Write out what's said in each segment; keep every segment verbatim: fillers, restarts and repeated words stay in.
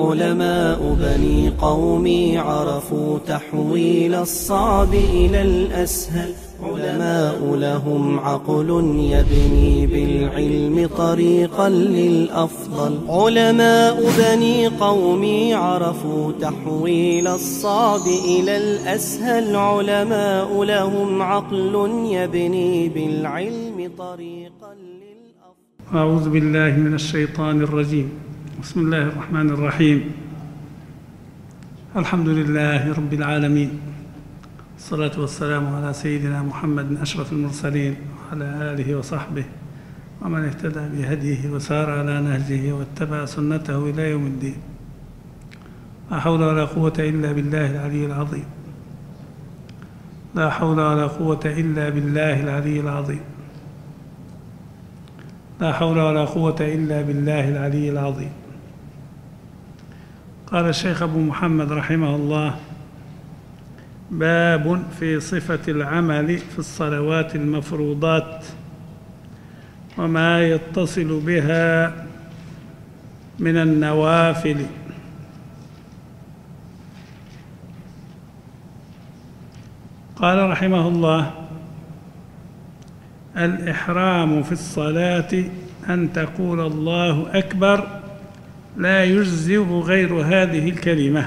علماء بني قومي عرفوا تحويل الصعب إلى الأسهل. علماء لهم عقل يبني بالعلم طريقا للأفضل. علماء بني قومي عرفوا تحويل الصعب إلى الأسهل. علماء لهم عقل يبني بالعلم طريقا للأفضل. أعوذ بالله من الشيطان الرجيم. بسم الله الرحمن الرحيم. الحمد لله رب العالمين، الصلاة والسلام على سيدنا محمد أشرف المرسلين وعلى آله وصحبه ومن اهتدى بهديه وسار على نهجه واتبع سنته إلى يوم الدين. لا حول ولا قوة إلا بالله العلي العظيم. لا حول ولا قوة إلا بالله العلي العظيم. لا حول ولا قوة إلا بالله العلي العظيم. قال الشيخ أبو محمد رحمه الله: باب في صفة العمل في الصلوات المفروضات وما يتصل بها من النوافل. قال رحمه الله: الإحرام في الصلاة أن تقول الله أكبر، لا يجزئ غير هذه الكلمة.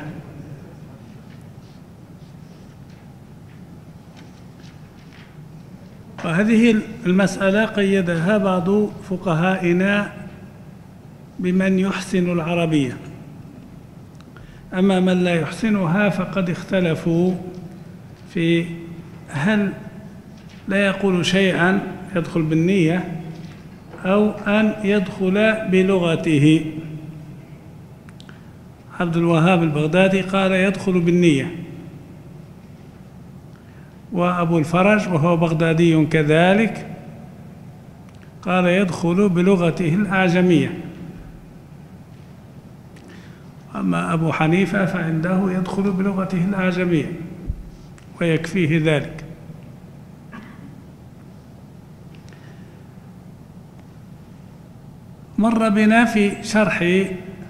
وهذه المسألة قيدها بعض فقهائنا بمن يحسن العربية، أما من لا يحسنها فقد اختلفوا في هل لا يقول شيئا يدخل بالنية أو أن يدخل بلغته. عبد الوهاب البغدادي قال يدخل بالنية، وأبو الفرج وهو بغدادي كذلك قال يدخل بلغته الأعجمية. أما أبو حنيفة فعنده يدخل بلغته الأعجمية ويكفيه ذلك. مر بنا في شرح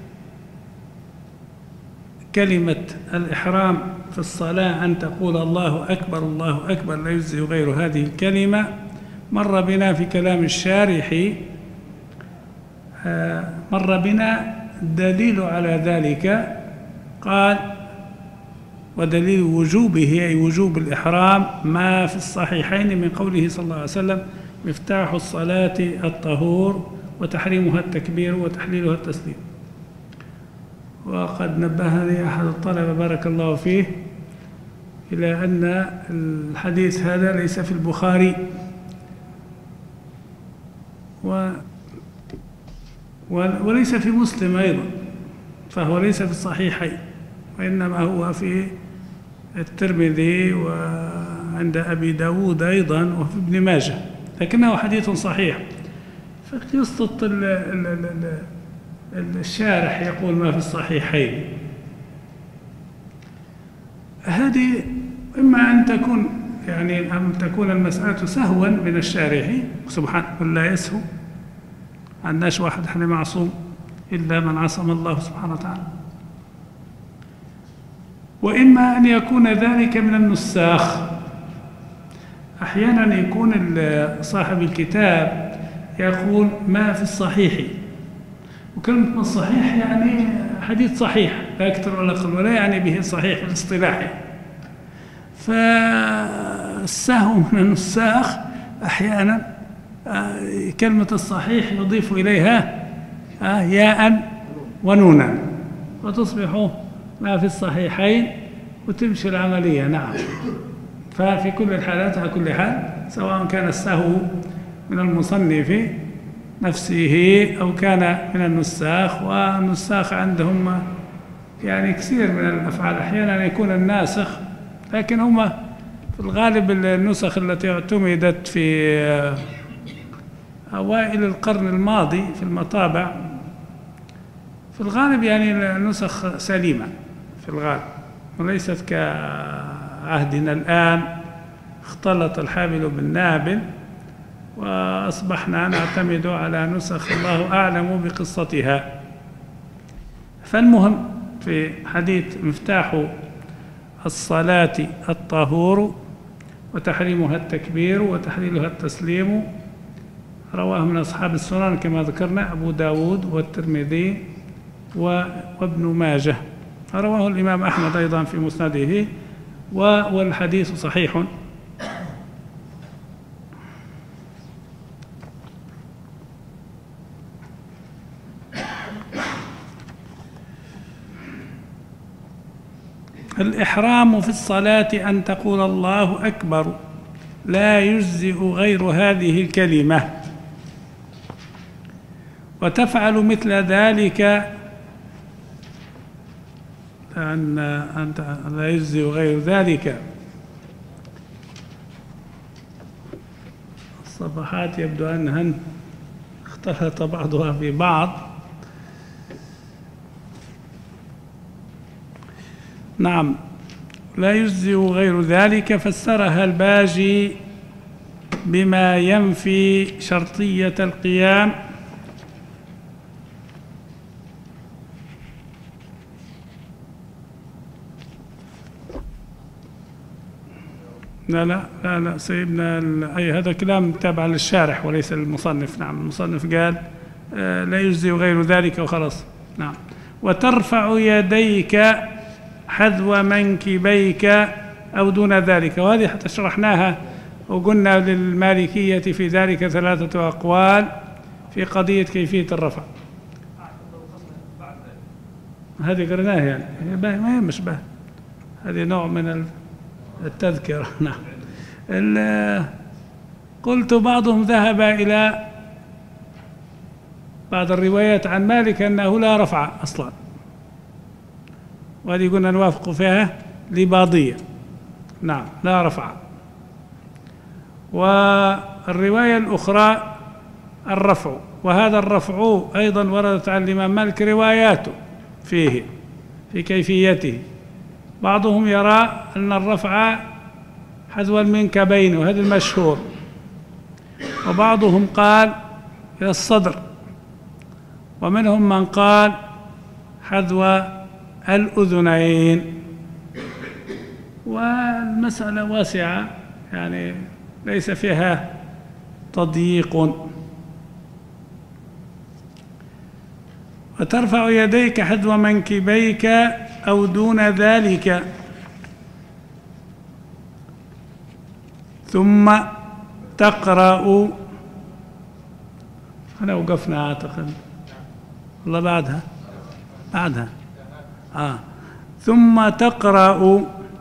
كلمة الإحرام في الصلاة أن تقول الله أكبر الله أكبر لا يجزئ غير هذه الكلمة. مر بنا في كلام الشارح، مر بنا الدليل على ذلك. قال: ودليل وجوبه أي وجوب الإحرام ما في الصحيحين من قوله صلى الله عليه وسلم: مفتاح الصلاة الطهور وتحريمها التكبير وتحليلها التسليم. وقد نبهني أحد الطلبة بارك الله فيه إلى أن الحديث هذا ليس في البخاري و وليس في مسلم أيضا، فهو ليس في الصحيحين، وإنما هو في الترمذي وعند أبي داود أيضا وفي ابن ماجه، لكنه حديث صحيح. فقصة الشارح يقول ما في الصحيحين، هذه إما أن تكون يعني أن تكون المسألة سهوا من الشارح سبحانه، لا يسهو، عندناش واحد احنا معصوم إلا من عصم الله سبحانه وتعالى، وإما أن يكون ذلك من النساخ. أحيانا يكون صاحب الكتاب يقول ما في الصحيح، وكلمة الصحيح يعني حديث صحيح لا أكثر ولا أقل، ولا يعني به صحيح في الاصطلاح. فالسهو من النساخ أحيانا كلمة الصحيح يضيف إليها ياء ونونا وتصبح ما في الصحيحين وتمشي العملية. نعم. ففي كل الحالات على كل حال، سواء كان السهو من المصنف نفسه أو كان من النساخ، والنساخ عندهم يعني كثير من الأفعال، أحيانا يكون الناسخ، لكن هم في الغالب النسخ التي اعتمدت في أوائل القرن الماضي في المطابع في الغالب يعني نسخ سليمة في الغالب، وليست كعهدنا الآن اختلط الحابل بالنابل وأصبحنا نعتمد على نسخ الله أعلم بقصتها. فالمهم في حديث مفتاح الصلاة الطهور وتحريمها التكبير وتحليلها التسليم، رواه من أصحاب السنن كما ذكرنا أبو داود والترمذي وابن ماجه، رواه الإمام أحمد أيضا في مسنده، والحديث صحيح. الإحرام في الصلاة أن تقول الله أكبر، لا يجزئ غير هذه الكلمة، وتفعل مثل ذلك أن أنت لا يجزئ غير ذلك. الصفحات يبدو أنها اختلط بعضها ببعض. نعم، لا يجزئ غير ذلك، فسرها الباجي بما ينفي شرطية القيام لا لا لا لا سيبنا أي هذا كلام تابع للشارح وليس للمصنف. نعم، المصنف قال آه لا يجزئ غير ذلك وخلاص. نعم. وترفع يديك حذو منكبيك أو دون ذلك، وهذه حتى شرحناها وقلنا للمالكية في ذلك ثلاثة أقوال في قضية كيفية الرفع. هذه قرناها يعني ما هي مشبه، هذه نوع من التذكرة. نعم. قلت بعضهم ذهب إلى بعض الروايات عن مالك أنه لا رفع أصلا، وهذه قلنا نوافق فيها لباضية. نعم، لا رفع. والرواية الأخرى الرفع، وهذا الرفع أيضا وردت عن الإمام مالك رواياته فيه في كيفيته. بعضهم يرى أن الرفع حذو المنكبين وهذا المشهور، وبعضهم قال إلى الصدر، ومنهم من قال حذو الأذنين. والمسألة واسعة يعني ليس فيها تضييق. وترفع يديك حذو منكبيك أو دون ذلك، ثم تقرأ. أنا وقفنا أعتقد والله بعدها بعدها آه. ثم تقرأ،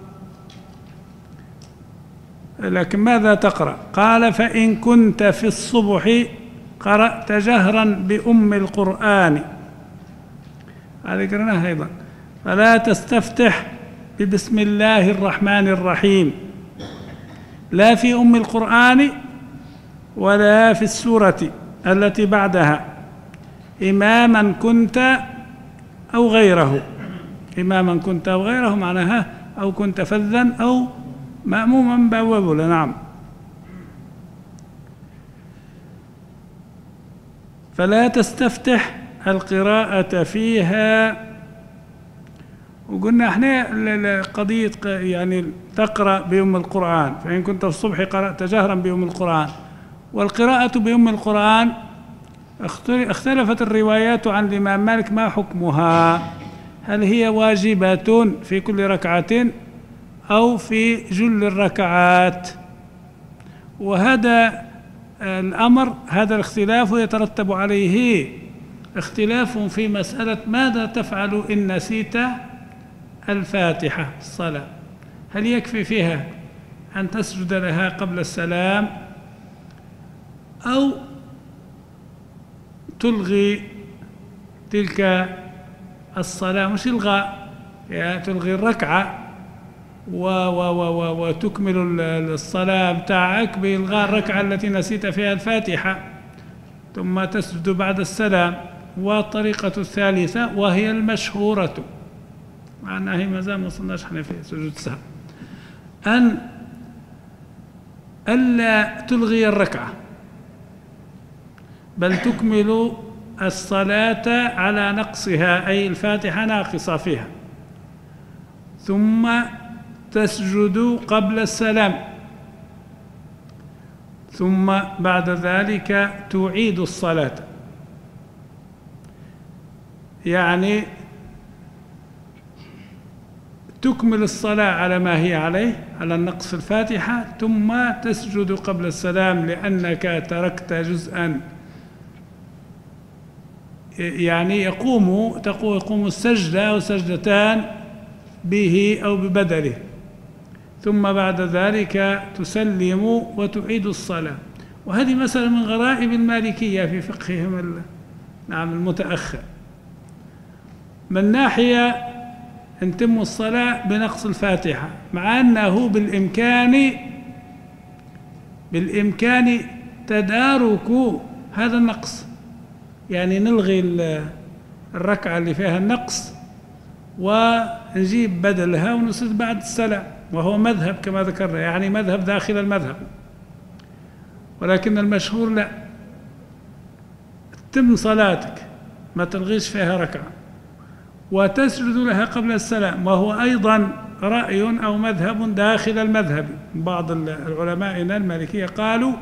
لكن ماذا تقرأ؟ قال فإن كنت في الصبح قرأت جهرا بأم القرآن، هذه قرأناها أيضا. فلا تستفتح ببسم الله الرحمن الرحيم، لا في أم القرآن ولا في السورة التي بعدها، إماما كنت أو غيره. إماما كنت أو غيره معناها أو كنت فذا أو مأموما بأول. نعم. فلا تستفتح القراءة فيها. وقلنا احنا قضية يعني تقرأ بأم القرآن، فإن كنت في الصبح قرأت جهرا بأم القرآن. والقراءة بأم القرآن اختلفت الروايات عن الإمام مالك ما حكمها، هل هي واجبة في كل ركعة أو في جل الركعات؟ وهذا الأمر هذا الاختلاف يترتب عليه اختلاف في مسألة ماذا تفعل إن نسيت الفاتحة الصلاة، هل يكفي فيها أن تسجد لها قبل السلام أو تلغي تلك الصلاة، مش إلغاء يعني تلغي الركعة و و و وتكمل الصلاة بتاعك بإلغاء الركعة التي نسيت فيها الفاتحة ثم تسجد بعد السلام. والطريقة الثالثة وهي المشهورة مع أنها هي ما زال ما وصلناش احنا في سجود السهو، أن ألا تلغي الركعة بل تكمل الصلاة على نقصها، أي الفاتحة ناقصة فيها. ثم تسجد قبل السلام، ثم بعد ذلك تعيد الصلاة. يعني تكمل الصلاة على ما هي عليه، على النقص الفاتحة، ثم تسجد قبل السلام لأنك تركت جزءا، يعني يقوم تقوم يقوم السجدة أو سجدتان به أو ببدله، ثم بعد ذلك تسلم وتعيد الصلاة. وهذه مسألة من غرائب المالكية في فقههم نعم المتأخر. من ناحية أن تتم الصلاة بنقص الفاتحة، مع أنه بالإمكان بالإمكان تدارك هذا النقص، يعني نلغي الركعة اللي فيها النقص ونجيب بدلها ونسجد بعد السلام، وهو مذهب كما ذكرنا، يعني مذهب داخل المذهب. ولكن المشهور لا، تتم صلاتك ما تلغيش فيها ركعة وتسجد لها قبل السلام، وهو أيضا رأي أو مذهب داخل المذهب. بعض العلماء المالكية قالوا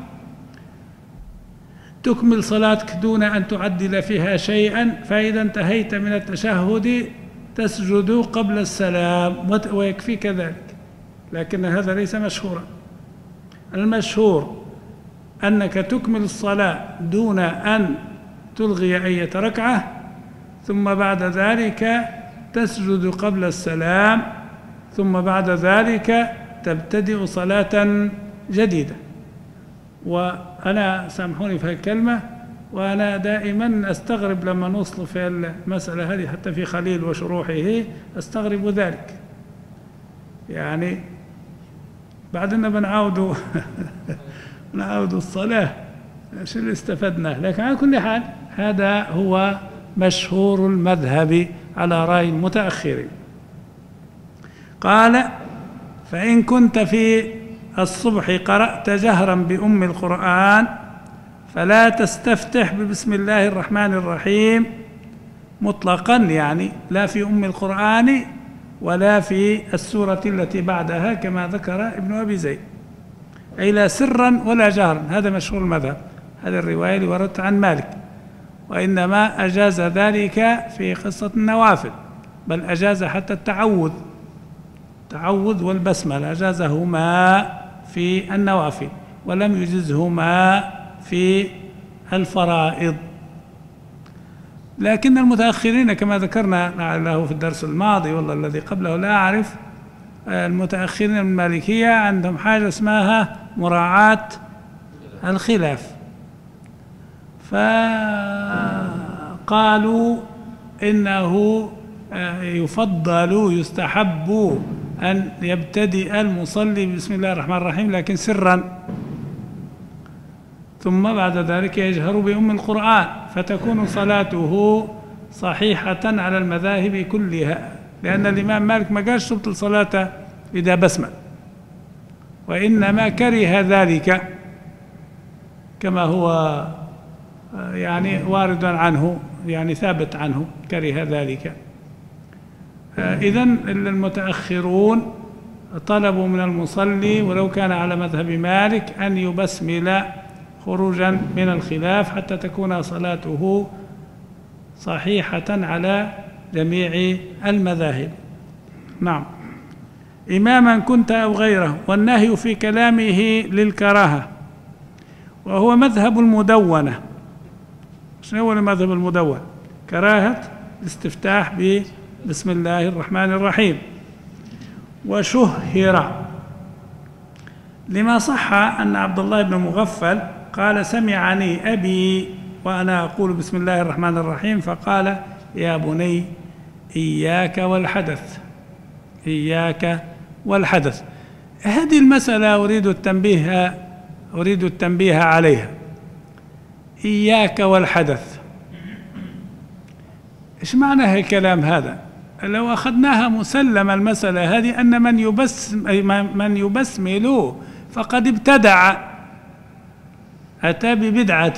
تكمل صلاتك دون أن تعدل فيها شيئا، فإذا انتهيت من التشهد تسجد قبل السلام ويكفيك ذلك. لكن هذا ليس مشهورا. المشهور أنك تكمل الصلاة دون أن تلغي أي ركعة، ثم بعد ذلك تسجد قبل السلام، ثم بعد ذلك تبتدئ صلاة جديدة. وأنا سامحوني في الكلمة، وأنا دائما أستغرب لما نوصل في المسألة هذه، حتى في خليل وشروحه أستغرب ذلك. يعني بعدنا بنعاودوا نعاودوا الصلاة، شو اللي استفدناه؟ لكن على كل حال هذا هو مشهور المذهب على رأي المتأخرين. قال: فإن كنت في الصبح قرأت جهرا بأم القرآن فلا تستفتح ببسم الله الرحمن الرحيم مطلقا، يعني لا في أم القرآن ولا في السورة التي بعدها كما ذكر ابن أبي زيد، أي لا سرا ولا جهرا. هذا مشهور المذهب، هذه الرواية اللي وردت عن مالك. وإنما أجاز ذلك في قصة النوافل، بل أجاز حتى التعوذ التعوذ والبسملة أجازهما في النوافل، ولم يجزهما في الفرائض. لكن المتأخرين كما ذكرنا لعله في الدرس الماضي والله الذي قبله لا أعرف، المتأخرين من المالكية عندهم حاجة اسمها مراعاة الخلاف، فقالوا إنه يفضل يستحب أن يبتدئ المصلي بسم الله الرحمن الرحيم لكن سرا، ثم بعد ذلك يجهر بأم القرآن، فتكون صلاته صحيحة على المذاهب كلها، لأن الإمام مالك ما قالش تبطل صلاته إذا بسمل، وإنما كره ذلك كما هو يعني وارد عنه، يعني ثابت عنه كره ذلك. إذن المتأخرون طلبوا من المصلي ولو كان على مذهب مالك أن يبسمل خروجا من الخلاف حتى تكون صلاته صحيحة على جميع المذاهب. نعم. إماما كنت أو غيره، والنهي في كلامه للكراهة، وهو مذهب المدونة. شنو هو المذهب المدون؟ كراهة الاستفتاح بسم الله الرحمن الرحيم. وشهر لما صح أن عبد الله بن مغفل قال: سمعني أبي وأنا أقول بسم الله الرحمن الرحيم فقال: يا بني إياك والحدث، إياك والحدث. هذه المسألة أريد التنبيه أريد التنبيه عليها. إياك والحدث، إيش معنى الكلام هذا؟ لو أخذناها مسلمة المسألة هذه أن من يبسم من يبسمل فقد ابتدع، أتى ببدعة.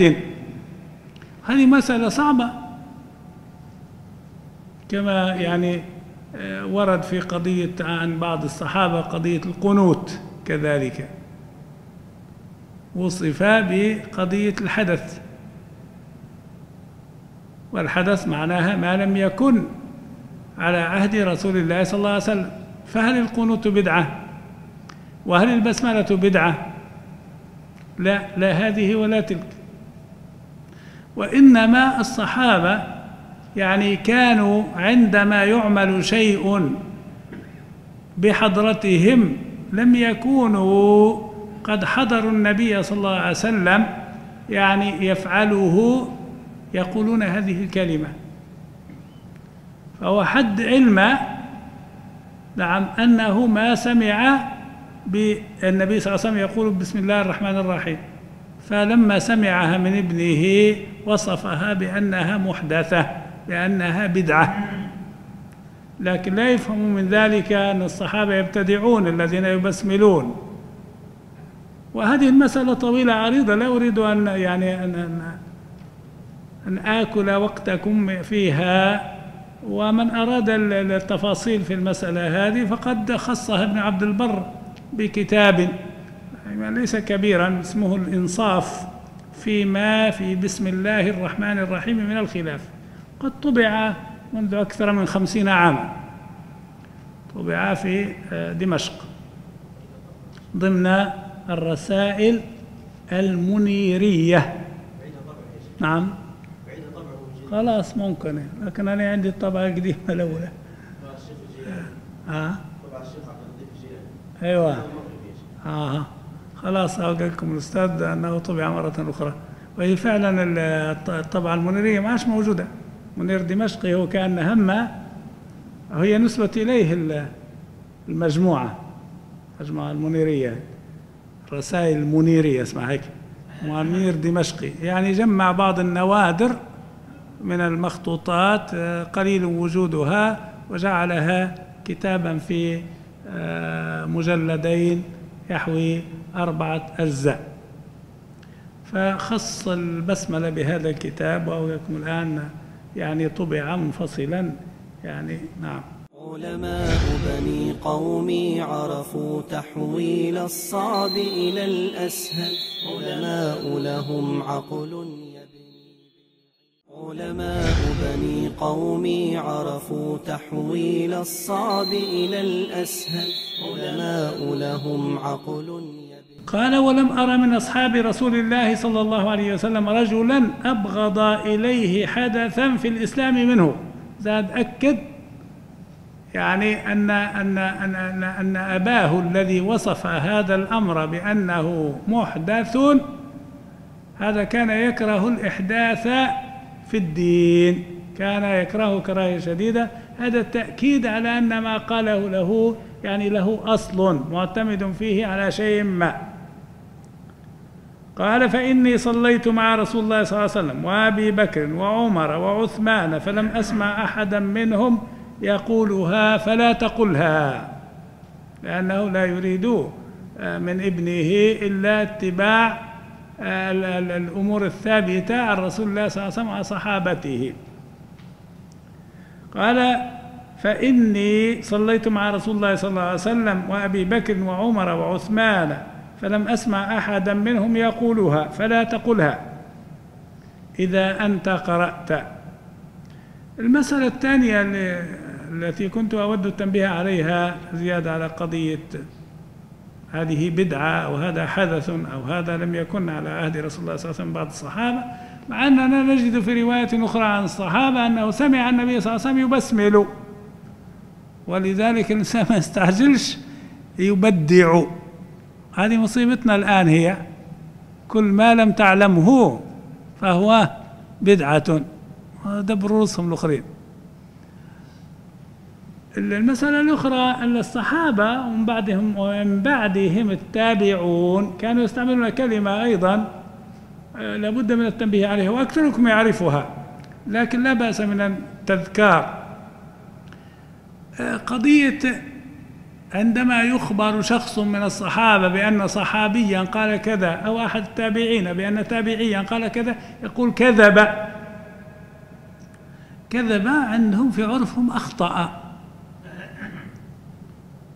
هذه مسألة صعبة كما يعني ورد في قضية عن بعض الصحابة قضية القنوت كذلك، وصف بقضية الحدث، والحدث معناها ما لم يكن على عهد رسول الله صلى الله عليه وسلم. فهل القنوت بدعة؟ وهل البسملة بدعة؟ لا، لا هذه ولا تلك. وإنما الصحابة يعني كانوا عندما يعمل شيء بحضرتهم لم يكونوا قد حضروا النبي صلى الله عليه وسلم يعني يفعله يقولون هذه الكلمة. فهو حد علم نعم أنه ما سمع بالنبي صلى الله عليه وسلم يقول بسم الله الرحمن الرحيم، فلما سمعها من ابنه وصفها بأنها محدثة، بأنها بدعة. لكن لا يفهم من ذلك أن الصحابة يبتدعون الذين يبسملون. وهذه المسألة طويلة عريضة، لا أريد أن يعني أن, أن, أن آكل وقتكم فيها. ومن أراد التفاصيل في المسألة هذه فقد خصها ابن عبد البر بكتاب ليس كبيرا اسمه الإنصاف فيما في بسم الله الرحمن الرحيم من الخلاف، قد طبع منذ أكثر من خمسين عاما، طبع في دمشق ضمن الرسائل المنيرية. نعم خلاص ممكن، لكن أنا عندي الطبعة القديمة الأولى. آه. أيوة آه. خلاص أقول لكم الأستاذ أنه طبع مرة أخرى، وهي فعلا الطبعة المنيرية ما عادش موجودة. منير دمشقي هو كان هم، هي نسبة إليه المجموعة، المجموعة المنيرية، الرسائل المنيرية اسمها هيك، منير دمشقي، يعني جمع بعض النوادر من المخطوطات قليل وجودها وجعلها كتابا في مجلدين يحوي أربعة أجزاء، فخص البسملة بهذا الكتاب، وهو يكون الآن يعني طبع منفصلا يعني. نعم. علماء بني قومي عرفوا تحويل الصعب إلى الأسهل، علماء لهم عقل يبني. علماء بني قومي عرفوا تحويل الصعب إلى الأسهل، علماء لهم عقل يبني. قال ولم أرى من أصحاب رسول الله صلى الله عليه وسلم رجلا أبغض إليه حدثا في الإسلام منه. زاد أكد يعني أن, أن, أن, أن, أن أباه الذي وصف هذا الأمر بأنه محدث هذا كان يكره الإحداث في الدين، كان يكره كراهية شديدة. هذا التأكيد على أن ما قاله له يعني له أصل معتمد فيه على شيء ما. قال فإني صليت مع رسول الله صلى الله عليه وسلم وأبي بكر وعمر وعثمان فلم أسمع أحدا منهم يقولها فلا تقلها، لأنه لا يريد من ابنه إلا اتباع الأمور الثابتة عن رسول الله صلى الله عليه وسلم وصحابته. قال فإني صليت مع رسول الله صلى الله عليه وسلم وأبي بكر وعمر وعثمان فلم أسمع أحدا منهم يقولها فلا تقلها إذا أنت قرأت. المسألة الثانية التي كنت أود التنبيه عليها زيادة على قضية هذه بدعة أو هذا حدث أو هذا لم يكن على عهد رسول الله صلى الله عليه وسلم بعض الصحابة، مع أننا نجد في رواية أخرى عن الصحابة أنه سمع النبي صلى الله عليه وسلم يبسمل، ولذلك الإنسان ما يستعجلش يبدع. هذه مصيبتنا الآن، هي كل ما لم تعلمه فهو بدعة، دبر رؤوسهم الآخرين. المسألة الأخرى أن الصحابة ومن بعدهم ومن بعدهم التابعون كانوا يستعملون كلمة أيضا لابد من التنبيه عليها وأكثركم يعرفها، لكن لا بأس من التذكار. قضية عندما يخبر شخص من الصحابة بأن صحابيا قال كذا أو أحد التابعين بأن تابعيا قال كذا يقول كذب. كذب عندهم في عرفهم أخطأ،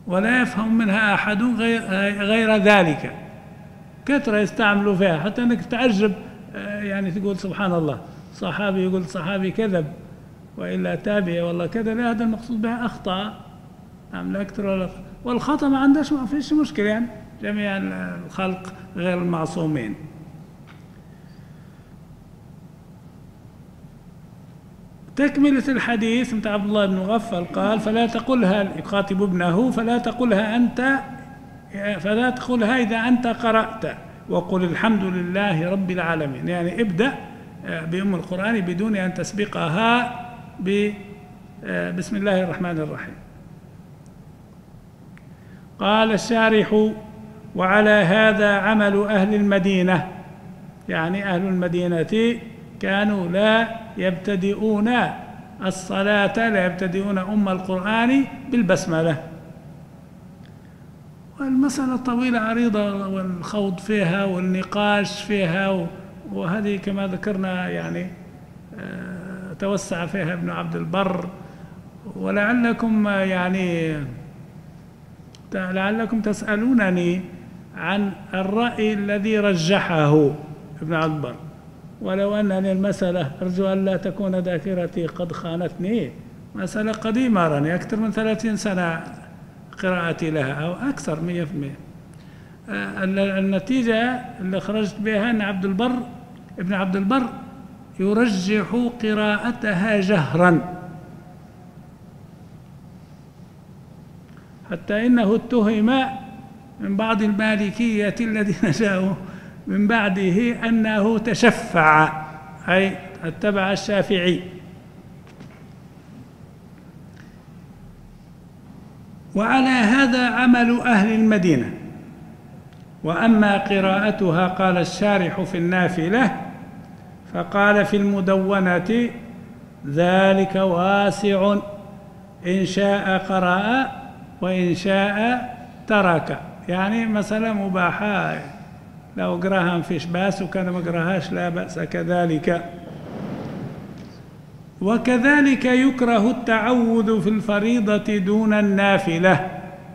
ولا يفهم منها أحد غير, غير ذلك. كثرة يستعملوا فيها حتى أنك تعجب، يعني تقول سبحان الله، صحابي يقول صحابي كذب وإلا تابعي والله كذا، لا هذا المقصود بها أخطأ. نعم لا أكثر ولا أقل. والخطأ ما عندهش، ما فيش مشكلة، يعني جميع الخلق غير المعصومين. تكملة الحديث متاع عبد الله بن مغفل قال: فلا تقلها، يخاطب ابنه، فلا تقلها أنت فلا تقلها إذا أنت قرأت، وقل الحمد لله رب العالمين. يعني ابدأ بأم القرآن بدون أن تسبقها بسم الله الرحمن الرحيم. قال الشارح: وعلى هذا عمل أهل المدينة، يعني أهل المدينة كانوا لا يبتدئون الصلاة، لا يبتدئون أم القرآن بالبسملة. والمسألة طويلة عريضة، والخوض فيها والنقاش فيها، وهذه كما ذكرنا يعني توسع فيها ابن عبد البر. ولعلكم يعني لعلكم تسألونني عن الرأي الذي رجحه ابن عبد البر، ولو أنني المسألة أرجو أن لا تكون ذاكرتي قد خانتني، مسألة قديمة راني أكثر من ثلاثين سنة قراءتي لها أو أكثر مئة في المئة. النتيجة اللي خرجت بها أن عبد البر ابن عبد البر يرجح قراءتها جهرا، حتى إنه اتهم من بعض المالكية الذين جاءوا من بعده أنه تشفع، أي اتبع الشافعي. وعلى هذا عمل أهل المدينة. وأما قراءتها قال الشارح في النافلة، فقال في المدونة: ذلك واسع، إن شاء قرأ وإن شاء ترك. يعني مسألة مباحة، لو قراها ما فيش بأس، وكان ما قراهاش لا بأس كذلك. وكذلك يكره التعوذ في الفريضة دون النافلة.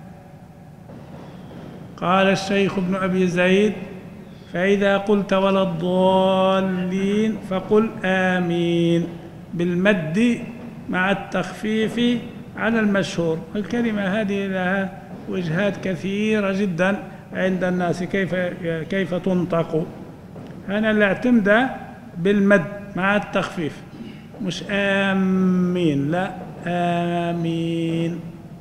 قال الشيخ ابن أبي زيد: فإذا قلت ولا الضالين فقل آمين بالمد مع التخفيف على المشهور. الكلمة هذه لها وجهات كثيرة جدا عند الناس كيف كيف تنطق. أنا اللي اعتمد بالمد مع التخفيف، مش آمين، لا آمين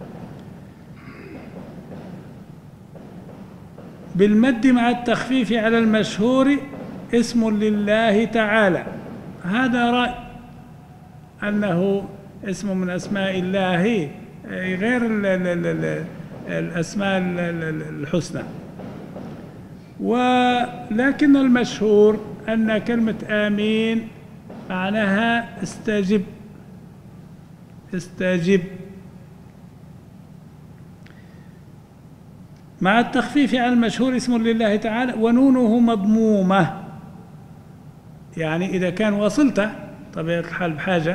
بالمد مع التخفيف على المشهور، اسم لله تعالى. هذا رأي أنه اسم من أسماء الله غير الأسماء الحسنى. ولكن المشهور أن كلمة آمين معناها استجب، استجب مع التخفيف على المشهور، اسم لله تعالى، ونونه مضمومة. يعني إذا كان وصلت طبيعة الحال بحاجة،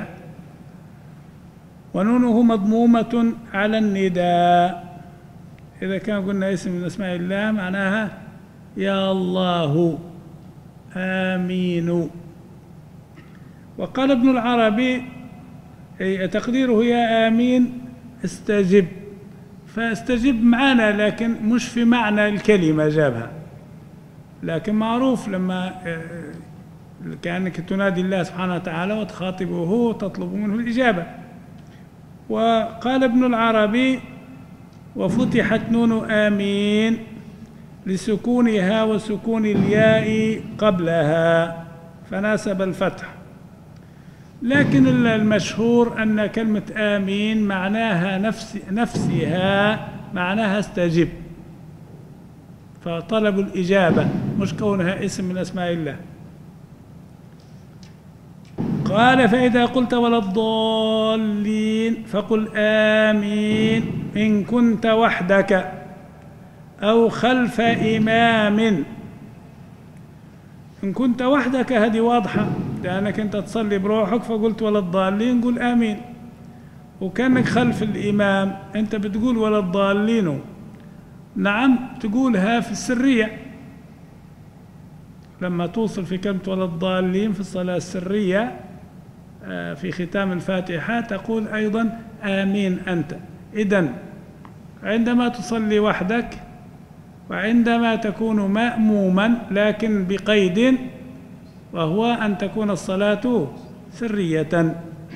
ونونه مضمومة على النداء. إذا كان قلنا اسم من أسماء الله معناها يا الله، آمين. وقال ابن العربي أي تقديره يا آمين استجب، فاستجب معنا لكن مش في معنى الكلمة جابها، لكن معروف لما كأنك تنادي الله سبحانه وتعالى وتخاطبه وتطلب منه الإجابة. وقال ابن العربي: وفتحت نون آمين لسكونها وسكون الياء قبلها فناسب الفتح. لكن المشهور أن كلمة آمين معناها نفس نفسها معناها استجب، فطلب الإجابة مش كونها اسم من أسماء الله. قال: فإذا قلت ولا الضالين فقل آمين إن كنت وحدك أو خلف إمام. إن كنت وحدك هذه واضحة، لأنك أنت تصلي بروحك فقلت ولا الضالين قل آمين. وكأنك خلف الإمام أنت بتقول ولا الضالين، نعم تقولها في السرية لما توصل في كلمة ولا الضالين في الصلاة السرية في ختام الفاتحة تقول أيضا آمين أنت. إذن عندما تصلي وحدك وعندما تكون مأموما لكن بقيد، وهو أن تكون الصلاة سرية.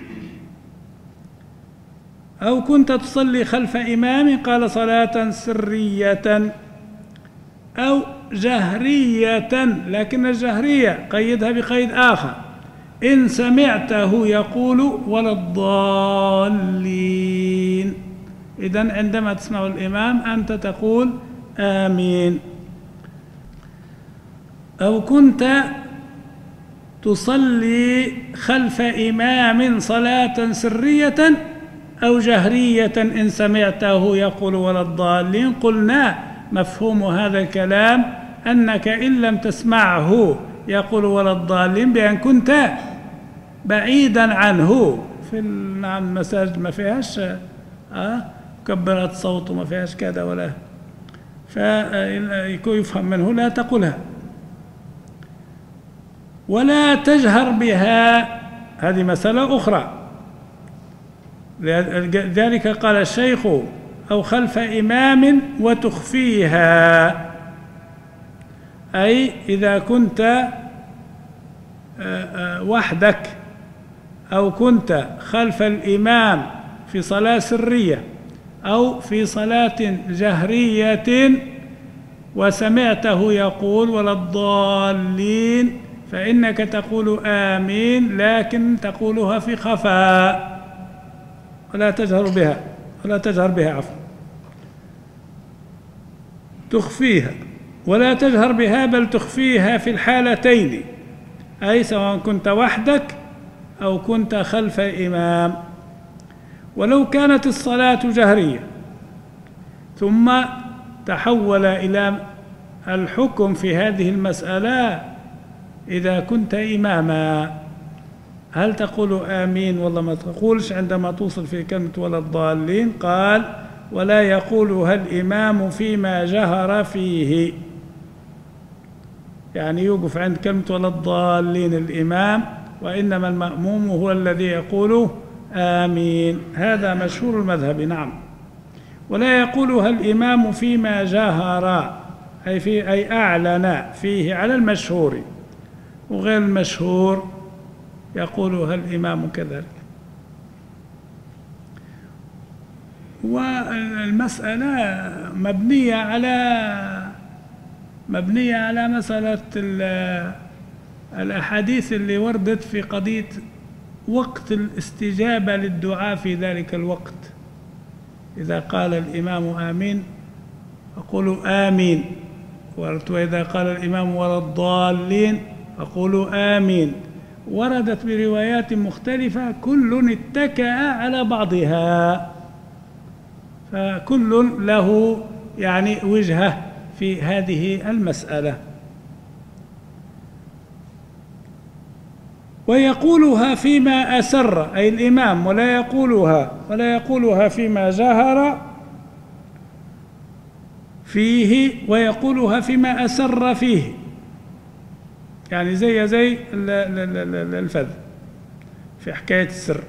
أو كنت تصلي خلف إمام قال صلاة سرية أو جهرية، لكن الجهرية قيدها بقيد آخر، إن سمعته يقول ولا الضالين. إذن عندما تسمع الإمام أنت تقول آمين. أو كنت تصلي خلف إمام صلاة سرية أو جهرية إن سمعته يقول ولا الضالين، قلنا مفهوم هذا الكلام أنك إن لم تسمعه يقول ولا الضالين بأن كنت بعيدا عنه. في المساجد ما فيهاش آه مكبرات صوت وما فيهاش كذا ولا، فيكون يفهم منه لا تقولها. ولا تجهر بها، هذه مسألة أخرى. لذلك قال الشيخ أو خلف إمام وتخفيها، أي إذا كنت وحدك أو كنت خلف الإمام في صلاة سرية أو في صلاة جهرية وسمعته يقول ولا الضالين فإنك تقول آمين، لكن تقولها في خفاء ولا تجهر بها ولا تجهر بها عفوا تخفيها ولا تجهر بها، بل تخفيها في الحالتين، أي سواء كنت وحدك أو كنت خلف إمام. ولو كانت الصلاة جهرية ثم تحول إلى الحكم في هذه المسألة إذا كنت إماما، هل تقول آمين والله ما تقولش عندما توصل في كلمة ولا الضالين؟ قال ولا يقولها الإمام فيما جهر فيه، يعني يوقف عند كلمة ولا الضالين الإمام، وإنما المأموم هو الذي يقول آمين. هذا مشهور المذهب. نعم. ولا يقولها الإمام فيما جهر، أي في أي أعلن فيه على المشهور، وغير المشهور يقولها الإمام كذلك. والمسألة مبنية على مبنية على مسألة الأحاديث اللي وردت في قضية وقت الاستجابة للدعاء في ذلك الوقت. إذا قال الإمام آمين فقولوا آمين، وإذا قال الإمام ولا الضالين فقولوا آمين. وردت بروايات مختلفة كل اتكأ على بعضها، فكل له يعني وجهة في هذه المسألة. ويقولها فيما أسر، أي الإمام، ولا يقولها ولا يقولها فيما جهر فيه، ويقولها فيما أسر فيه، يعني زي زي الفذ في حكاية السر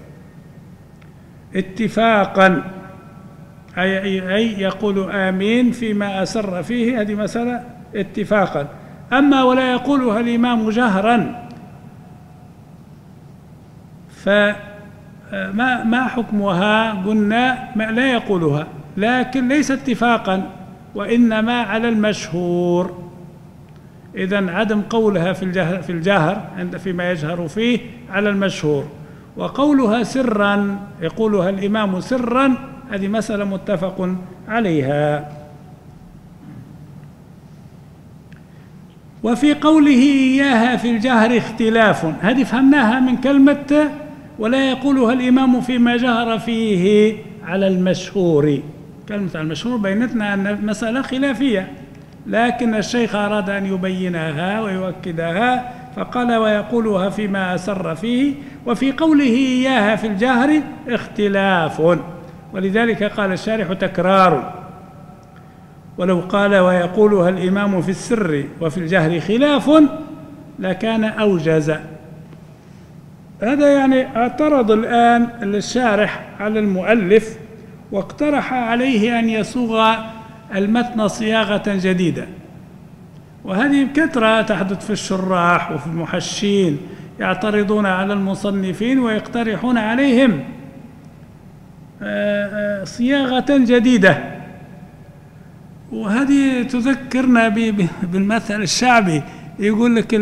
اتفاقا، أي, أي يقول آمين فيما أسر فيه، هذه مسألة اتفاقا. أما ولا يقولها الإمام جهرا فما ما حكمها؟ قلنا ما لا يقولها، لكن ليس اتفاقا وإنما على المشهور. إذن عدم قولها في الجهر في الجهر عند فيما يجهر فيه على المشهور، وقولها سرا يقولها الإمام سرا، هذه مسألة متفق عليها. وفي قوله إياها في الجهر اختلاف، هذه فهمناها من كلمة ولا يقولها الإمام فيما جهر فيه على المشهور. كلمة المشهور بينتنا أن مسألة خلافية، لكن الشيخ أراد أن يبينها ويؤكدها فقال ويقولها فيما أسر فيه، وفي قوله إياها في الجهر اختلاف، ولذلك قال الشارح تكرار. ولو قال ويقولها الإمام في السر وفي الجهر خلاف لكان أوجز. هذا يعني اعترض الآن الشارح على المؤلف واقترح عليه أن يصوغ المتن صياغة جديدة، وهذه بكثرة تحدث في الشراح وفي المحشين، يعترضون على المصنفين ويقترحون عليهم صياغة جديدة. وهذه تذكرنا بالمثل الشعبي، يقول لك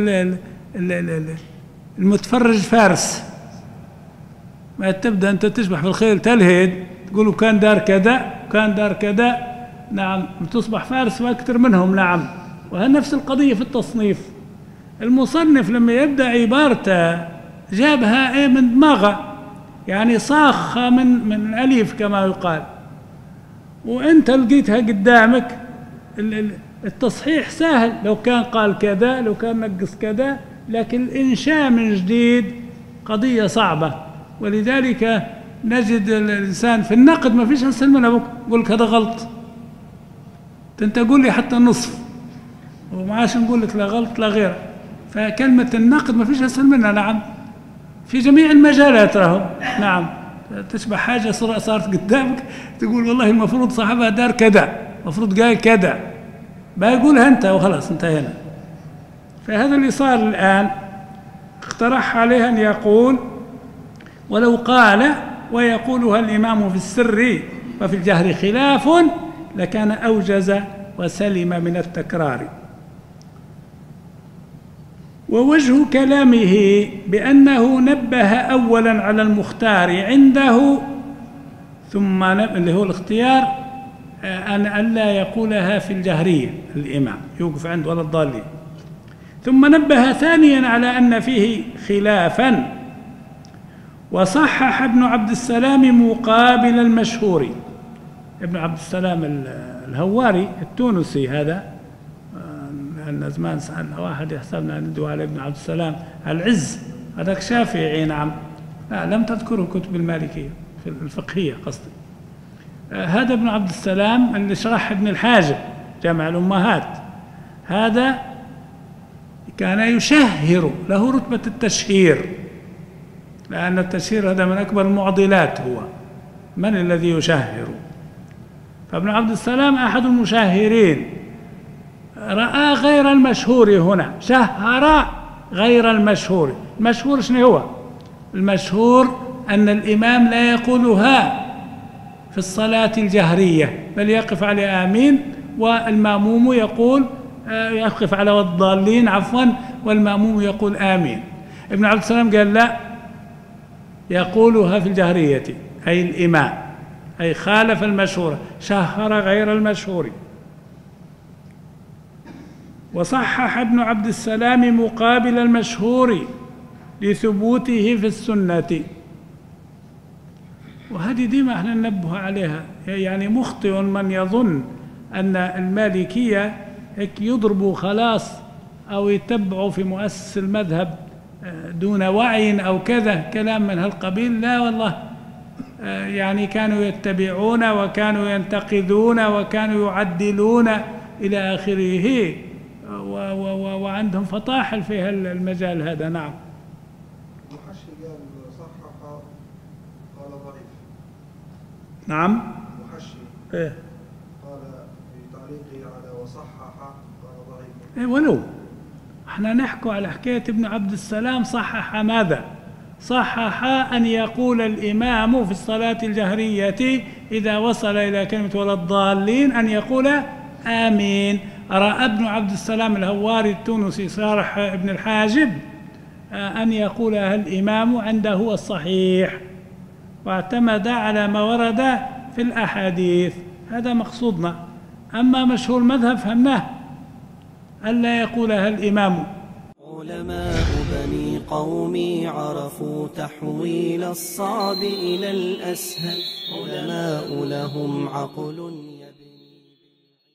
المتفرج فارس، ما تبدأ أنت تشبح في الخيل تلهد تقولوا كان دار كذا كان دار كذا، نعم تصبح فارس وأكثر منهم. نعم، وهنفس القضية في التصنيف. المصنف لما يبدأ عبارته جابها ايه من دماغه، يعني صاخة من من الأليف كما يقال، وأنت لقيتها قدامك. التصحيح سهل، لو كان قال كذا لو كان نقص كذا، لكن الإنشاء من جديد قضية صعبة. ولذلك نجد الإنسان في النقد ما فيش أسهل منها، يقول لك هذا غلط، أنت قول لي حتى النصف وما عادش نقول لك لا غلط لا غير. فكلمة النقد ما فيش أسهل منها. نعم، في جميع المجالات راهو. نعم، تشبه حاجة صارت قدامك تقول والله المفروض صاحبها دار كذا، المفروض قال كذا، بقولها أنت وخلاص انتهينا. فهذا اللي صار الآن. اقترح عليه أن يقول ولو قال ويقولها الإمام في السر وفي الجهر خلاف لكان أوجز وسلم من التكرار. ووجه كلامه بأنه نبه أولا على المختار عنده، ثم اللي هو الاختيار أن ألا يقولها في الجهرية الإمام يوقف عند ولا الضالين، ثم نبه ثانيا على أن فيه خلافا. وصحح ابن عبد السلام مقابل المشهور. ابن عبد السلام الهواري التونسي هذا، لأن زمان سألنا واحد يحسبنا ندعو على ابن عبد السلام العز، هذاك شافعي. نعم، لا لم تذكره كتب المالكية في الفقهية قصدي. هذا ابن عبد السلام اللي شرح ابن الحاجب جامع الأمهات، هذا كان يشهر، له رتبة التشهير، لأن التشهير هذا من أكبر المعضلات. هو من الذي يشهر؟ فابن عبد السلام أحد المشاهرين، رأى غير المشهور هنا، شهر غير المشهور. المشهور شنو هو؟ المشهور أن الإمام لا يقولها في الصلاة الجهرية، بل يقف على آمين، والمأموم يقول يقف على الضالين عفوا، والمأموم يقول آمين. ابن عبد السلام قال لا، يقولها في الجهرية، أي الإمام، أي خالف المشهور، شهر غير المشهور. وصحح ابن عبد السلام مقابل المشهور لثبوته في السنة. وهذه ديما احنا ننبه عليها، يعني مخطئ من يظن أن المالكية هيك يضربوا خلاص أو يتبعوا في مؤسس المذهب دون وعي أو كذا كلام من هالقبيل. لا والله، يعني كانوا يتبعون وكانوا ينتقدون وكانوا يعدلون إلى آخره، وعندهم فطاحل في المجال هذا. نعم. محشي قال صحح قال ضعيف. نعم. محشي إيه؟ قال في تعليقه على وصحح قال ضعيف. إيه ولو احنا نحكوا على حكاية ابن عبد السلام صحح ماذا؟ صحح أن يقول الإمام في الصلاة الجهرية إذا وصل إلى كلمة ولا الضالين أن يقول آمين. رأى ابن عبد السلام الهواري التونسي صارح ابن الحاجب أن يقولها الإمام عنده هو الصحيح، واعتمد على ما ورد في الأحاديث. هذا مقصودنا. أما مشهور المذهب فهمناه ألا يقولها الإمام. علماء بني قومي عرفوا تحويل الصعب إلى الأسهل، علماء لهم عقل يبني.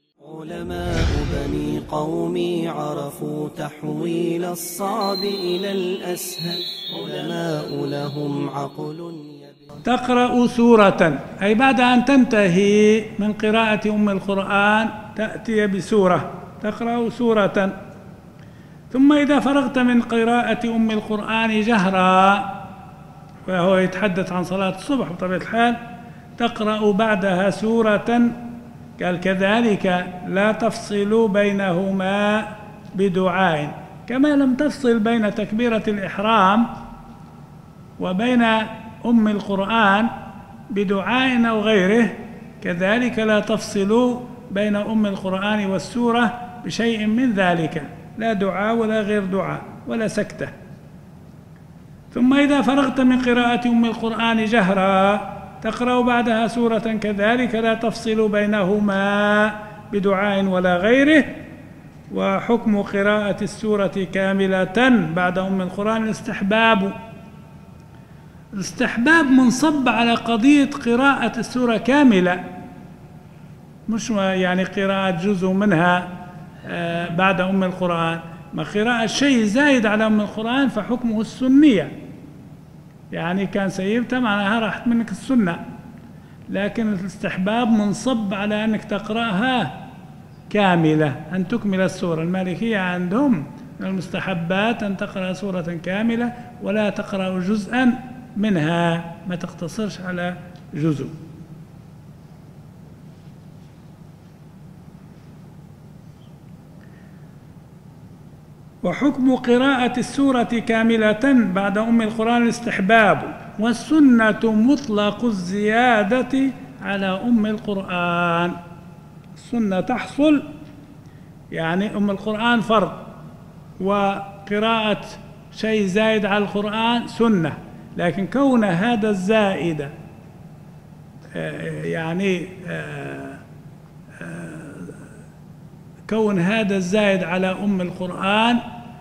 علماء بني قومي عرفوا تحويل الصعب إلى الأسهل، علماء لهم عقل. تقرأ سورة، أي بعد أن تنتهي من قراءة أم القرآن تأتي بسورة، تقرأ سورة. ثم إذا فرغت من قراءة أم القرآن جهرا، وهو يتحدث عن صلاة الصبح بطبيعة الحال، تقرأ بعدها سورة. قال كذلك لا تفصل بينهما بدعاء، كما لم تفصل بين تكبيرة الإحرام وبين أم القرآن بدعاء أو غيره، كذلك لا تفصل بين أم القرآن والسورة بشيء من ذلك، لا دعاء ولا غير دعاء ولا سكتة. ثم إذا فرغت من قراءة أم القرآن جهرا تقرأ بعدها سورة، كذلك لا تفصل بينهما بدعاء ولا غيره. وحكم قراءة السورة كاملة بعد أم القرآن الاستحباب. الاستحباب منصب على قضية قراءة السورة كاملة، مش يعني قراءة جزء منها بعد أم القرآن. ما قراءة شيء زايد على أم القرآن فحكمه السنية، يعني كان سيبتها معناها راحت منك السنة، لكن الاستحباب منصب على أنك تقرأها كاملة، أن تكمل السورة. المالكية عندهم من المستحبات أن تقرأ سورة كاملة ولا تقرأ جزءا منها، ما تقتصرش على جزء. وحكم قراءة السورة كاملة بعد أم القرآن الاستحباب، والسنة مطلق الزيادة على أم القرآن. السنة تحصل يعني أم القرآن فرض، وقراءة شيء زايد على القرآن سنة، لكن كون هذا الزائد يعني كون هذا الزائد على أم القرآن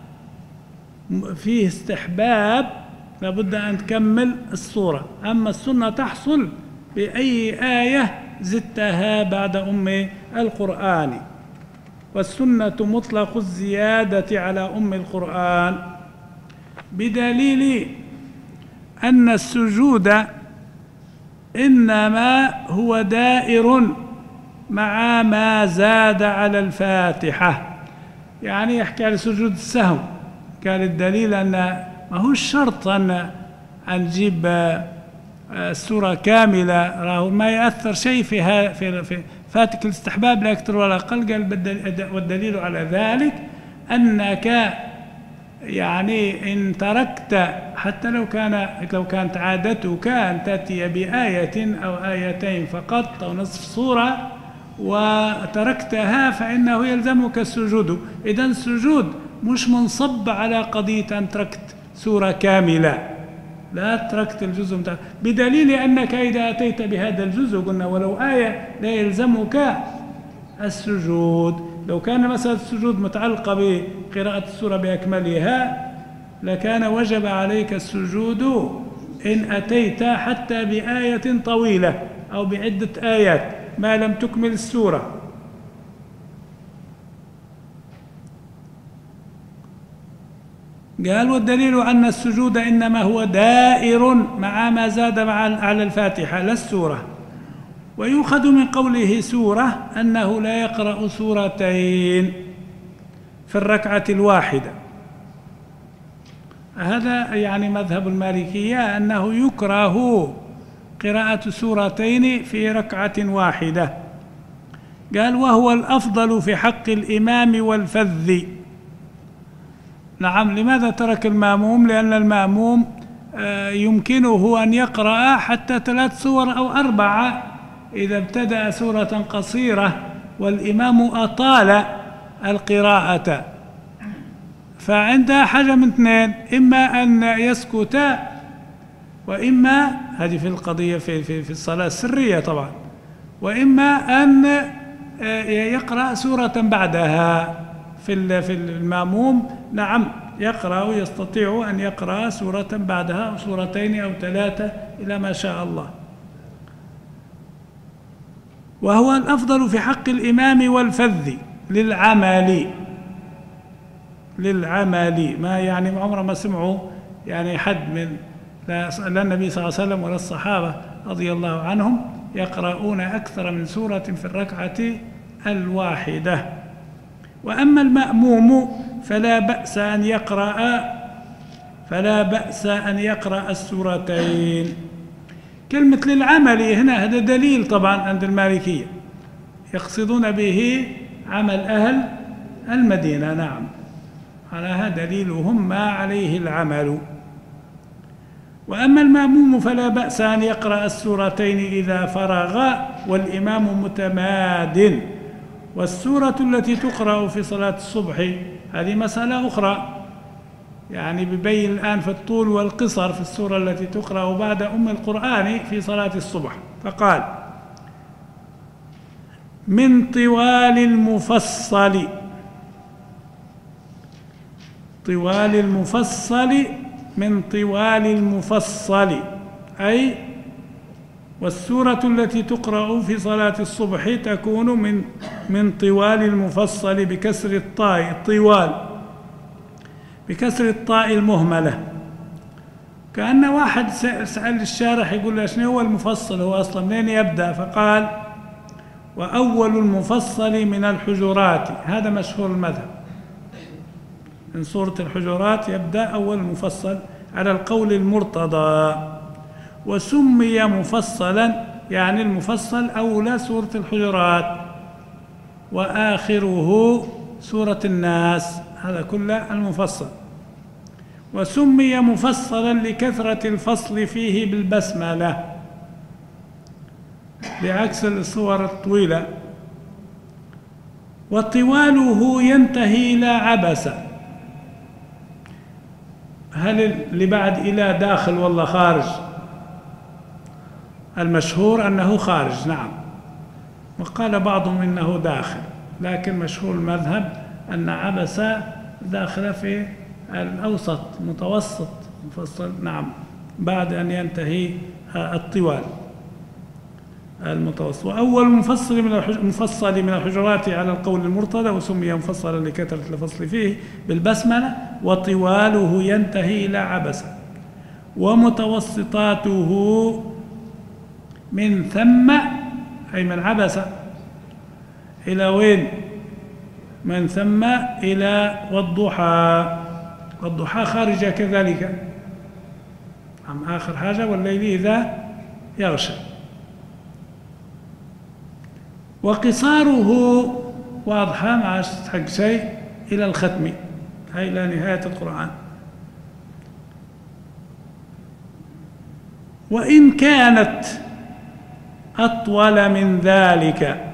فيه استحباب، لابد أن تكمل السورة. أما السنة تحصل بأي آية زدتها بعد أم القرآن. والسنة مطلق الزيادة على أم القرآن بدليل أن السجود إنما هو دائر مع ما زاد على الفاتحة. يعني يحكي على سجود السهو، قال الدليل أن ما هو الشرط أن أن نجيب السورة كاملة، راهو ما يأثر شيء في في فاتك الاستحباب لا أكثر ولا أقل. قال والدليل على ذلك أنك يعني إن تركت، حتى لو كان لو كانت عادتك أن تأتي بآية أو آيتين فقط أو نصف سورة وتركتها فإنه يلزمك السجود. إذن السجود مش منصب على قضية أن تركت سورة كاملة، لا تركت الجزء متعلق. بدليل أنك إذا أتيت بهذا الجزء قلنا ولو آية لا يلزمك السجود. لو كان مثلا السجود متعلقة بقراءة السورة بأكملها لكان وجب عليك السجود إن أتيت حتى بآية طويلة أو بعدة آيات ما لم تكمل السورة. قال والدليل أن السجود إنما هو دائر مع ما زاد مع على الفاتحة لا السورة. ويؤخذ من قوله سورة أنه لا يقرأ سورتين في الركعة الواحدة. هذا يعني مذهب المالكية أنه يكره قراءة سورتين في ركعة واحدة. قال وهو الأفضل في حق الإمام والفذ. نعم، لماذا ترك المأموم؟ لأن المأموم يمكنه أن يقرأ حتى ثلاث سور أو أربعة إذا ابتدأ سورة قصيرة والإمام أطال القراءة، فعندها حاجة من اثنين، إما أن يسكت وإما هذه في القضية في في في الصلاة السرية طبعا، وإما أن يقرأ سورة بعدها. في في المأموم نعم يقرأ، يستطيع أن يقرأ سورة بعدها أو سورتين أو ثلاثة إلى ما شاء الله. وهو الأفضل في حق الإمام والفذ للعمل للعمل ما يعني عمره ما سمعوا يعني حد من لا النبي صلى الله عليه وسلم ولا الصحابة رضي الله عنهم يقرؤون أكثر من سورة في الركعة الواحدة. وأما المأموم فلا بأس أن يقرأ فلا بأس أن يقرأ السورتين. كلمة للعمل هنا هذا دليل طبعا عند المالكية، يقصدون به عمل أهل المدينة، نعم، على هذا دليلهم ما عليه العمل. وأما المأموم فلا بأس أن يقرأ السورتين إذا فرغ والإمام متماد. والسورة التي تقرأ في صلاة الصبح هذه مسألة أخرى، يعني ببين الآن في الطول والقصر في السورة التي تقرأ بعد أم القرآن في صلاة الصبح. فقال من طوال المفصل، طوال المفصل من طوال المفصل، أي والسورة التي تقرأ في صلاة الصبح تكون من من طوال المفصل بكسر الطاء، طوال بكسر الطاء المهملة. كأن واحد سأل الشارح يقول له شنو هو المفصل، هو أصلا منين يبدأ؟ فقال وأول المفصل من الحجرات، هذا مشهور المذهب، من سورة الحجرات يبدأ أول المفصل على القول المرتضى. وسمي مفصلا يعني المفصل أولى سورة الحجرات وآخره سورة الناس، هذا كله المفصل. وسمي مفصلا لكثرة الفصل فيه بالبسملة بعكس الصور الطويلة. وطواله ينتهي إلى عبس، هل اللي بعد إلى داخل والله خارج؟ المشهور أنه خارج، نعم، وقال بعضهم إنه داخل، لكن مشهور المذهب أن عبس داخل في الأوسط متوسط مفصل، نعم، بعد أن ينتهي الطوال المتوسط. وأول مفصل من المفصل من الحجرات على القول المرتضى، وسمي مفصلا لكثرة الفصل فيه بالبسملة. وطواله ينتهي إلى عبس. ومتوسطاته من ثم أي من عبس إلى وين؟ من ثم إلى والضحى، والضحى خارجة كذلك، عم آخر حاجة والليل إذا يغشى. وقصاره واضحة مع حق شيء إلى الختم، هي إلى نهاية القرآن. وإن كانت أطول من ذلك،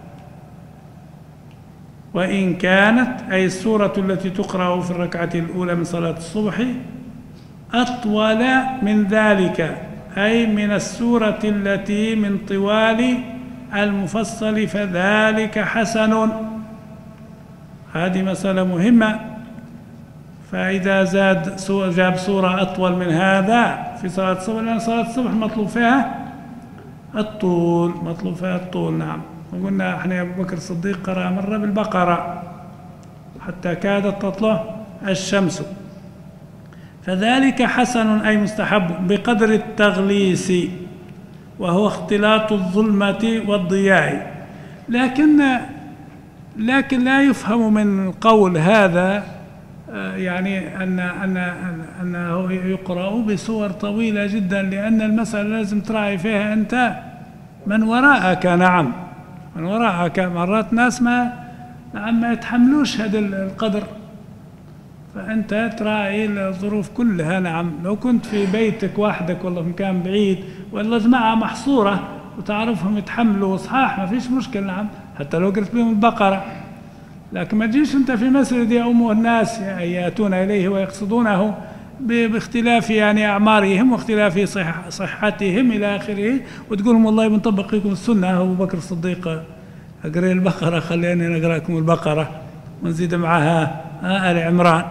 وإن كانت أي السورة التي تقرأ في الركعة الأولى من صلاة الصبح أطول من ذلك، أي من السورة التي من طوال المفصل، فذلك حسن. هذه مسألة مهمة. فإذا زاد جاب سورة أطول من هذا في صلاة الصبح، لأن صلاة الصبح مطلوب فيها الطول، مطلوب فيها الطول، نعم. وقلنا احنا أبو بكر الصديق قرأ مرة بالبقرة حتى كادت تطلع الشمس، فذلك حسن أي مستحب بقدر التغليس، وهو اختلاط الظلمة والضياء. لكن لكن لا يفهم من قول هذا يعني أن أن أنه يقرأ بسور طويلة جدا، لأن المسألة لازم تراعي فيها أنت من وراءك، نعم، من وراءك. مرات ناس ما نعم ما يتحملوش هذا القدر، فأنت تراعي الظروف كلها، نعم. لو كنت في بيتك وحدك والله في مكان بعيد ولا جماعة محصورة وتعرفهم يتحملوا صحاح ما فيش مشكلة، نعم، حتى لو قرأت بهم البقرة. لكن ما تجيش أنت في مسجد يؤم الناس يأتون إليه ويقصدونه باختلاف يعني أعمارهم واختلاف صح صحتهم إلى آخره، وتقول لهم والله بنطبق لكم السنة. أبو بكر الصديق أقرأ البقرة، خليني نقرأ لكم البقرة ونزيد معها آل عمران.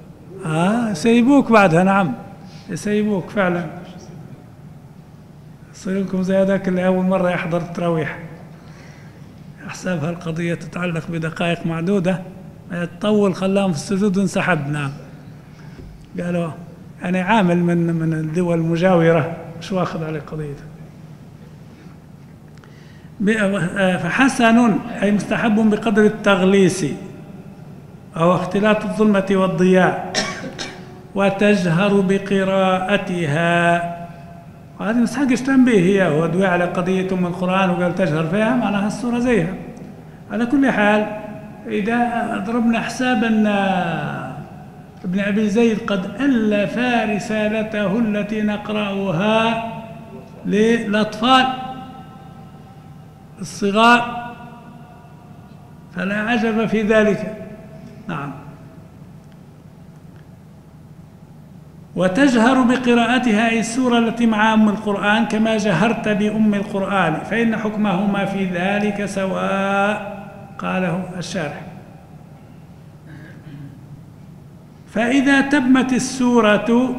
آه سيبوك بعدها، نعم، يسيبوك فعلا. يصير لكم زي هذاك اللي أول مرة يحضر التراويح، حساب هالقضية تتعلق بدقائق معدودة، تطول خلاهم في السجود وانسحب. نعم، قالوا يعني عامل من من الدول المجاورة مش واخذ عليه قضيته. فحسن أي مستحب بقدر التغليس أو اختلاط الظلمة والضياء، وتجهر بقراءتها. وهذه مسحقش تنبيه هي هو دوي على قضية أم القرآن وقال تجهر فيها، معناها السورة زيها. على كل حال إذا ضربنا حساب أن ابن أبي زيد قد ألف رسالته التي نقرأها للأطفال الصغار فلا عجب في ذلك. نعم. وتجهر بقراءتها أي السورة التي مع أم القرآن كما جهرت بأم القرآن، فإن حكمهما في ذلك سواء، قاله الشارح. فإذا تمت السورة،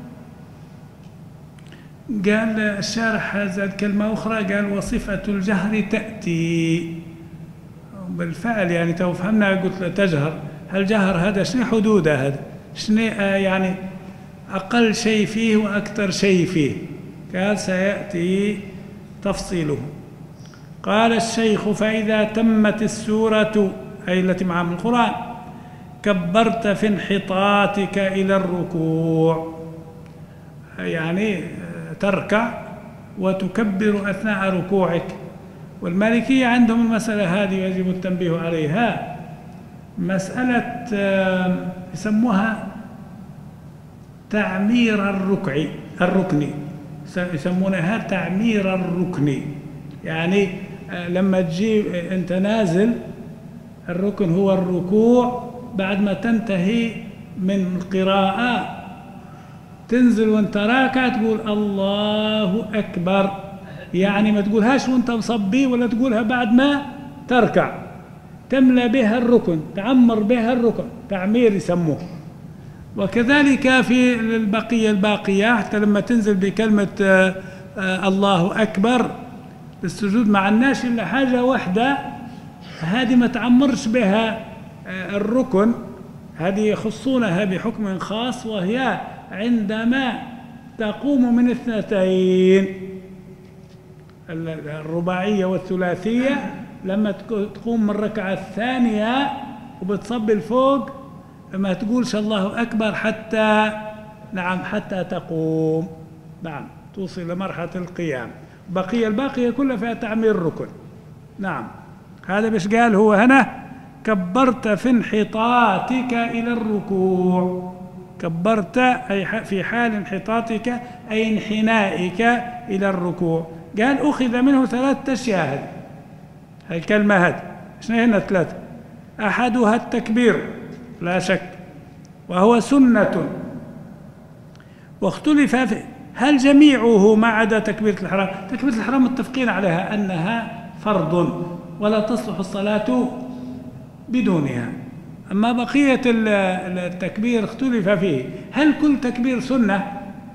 قال الشارح زاد كلمة أخرى، قال وصفة الجهر تأتي بالفعل. يعني تو فهمنا، قلت له تجهر، هل جهر هذا شنو حدوده؟ هذا شنو يعني أقل شيء فيه وأكثر شيء فيه؟ قال سيأتي تفصيله. قال الشيخ فإذا تمت السورة أي التي مع أم القرآن كبرت في انحطاطك إلى الركوع، يعني تركع وتكبر أثناء ركوعك. والمالكية عندهم المسألة هذه يجب التنبيه عليها، مسألة يسموها تعمير الركع الركني، يسمونها تعمير الركني. يعني لما تجي أنت نازل، الركن هو الركوع، بعد ما تنتهي من القراءة تنزل وانت راكع تقول الله أكبر، يعني ما تقولهاش وانت مصبي ولا تقولها بعد ما تركع، تملى بها الركن، تعمر بها الركن، تعمير يسموه. وكذلك في البقية الباقية، حتى لما تنزل بكلمة آآ آآ الله أكبر للسجود مع الناس إلا حاجة واحدة، هذه ما تعمرش بها الركن، هذه يخصونها بحكم خاص، وهي عندما تقوم من اثنتين، الرباعية والثلاثية، لما تقوم من الركعة الثانية وبتصب الفوق ما تقولش الله أكبر حتى نعم حتى تقوم، نعم توصل لمرحلة القيام. بقية الباقية كلها فيها تعمير الركن. نعم، هذا بش قال هو هنا كبرت في انحطاطك إلى الركوع. كبرت أي في حال انحطاطك أي انحنائك إلى الركوع. قال أخذ منه ثلاثة أشياء، هذه الكلمة هذه شنو هنا ثلاثة؟ أحدها التكبير لا شك، وهو سنة، واختلف فيه هل جميعه ما عدا تكبيرة الإحرام. تكبيرة الإحرام متفقين عليها أنها فرض ولا تصلح الصلاة بدونها، أما بقية التكبير اختلف فيه هل كل تكبير سنة،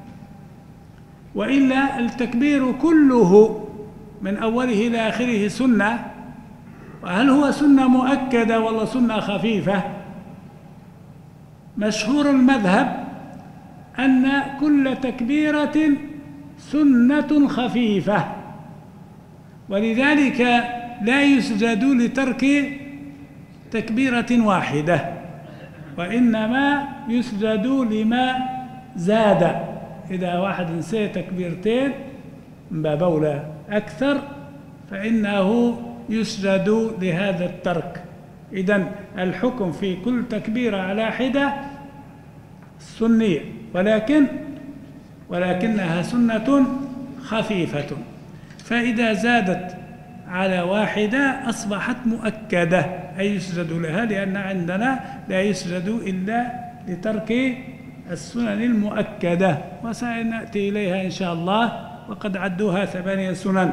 وإلا التكبير كله من أوله إلى آخره سنة، وهل هو سنة مؤكدة ولا سنة خفيفة؟ مشهور المذهب أن كل تكبيرة سنة خفيفة، ولذلك لا يسجد لترك تكبيرة واحدة، وإنما يسجد لما زاد. إذا واحد نسي تكبيرتين من باب أولى أكثر فإنه يسجد لهذا الترك. إذن الحكم في كل تكبيرة على حدة سنية، ولكن ولكنها سنة خفيفة، فإذا زادت على واحدة أصبحت مؤكدة أي يسجد لها، لأن عندنا لا يسجد إلا لترك السنن المؤكدة، وسنأتي إليها إن شاء الله، وقد عدوها ثمانية سنن.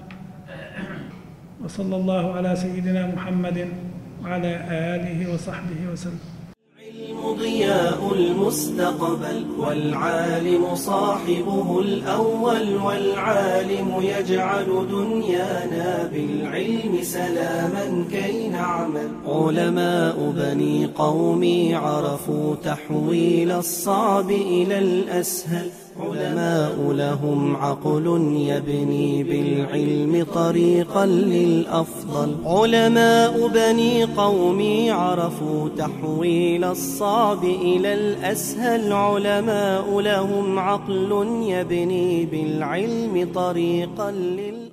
وصلى الله على سيدنا محمد وعلى آله وصحبه وسلم. ضياء المستقبل، والعالم صاحبه الأول، والعالم يجعل دنيانا بالعلم سلاما كي نعمل. علماء بني قومي عرفوا تحويل الصعب إلى الأسهل، علماء لهم عقل يبني بالعلم طريقا للأفضل. علماء بني قومي عرفوا تحويل الصعب إلى الأسهل، علماء لهم عقل يبني بالعلم طريقا للأفضل.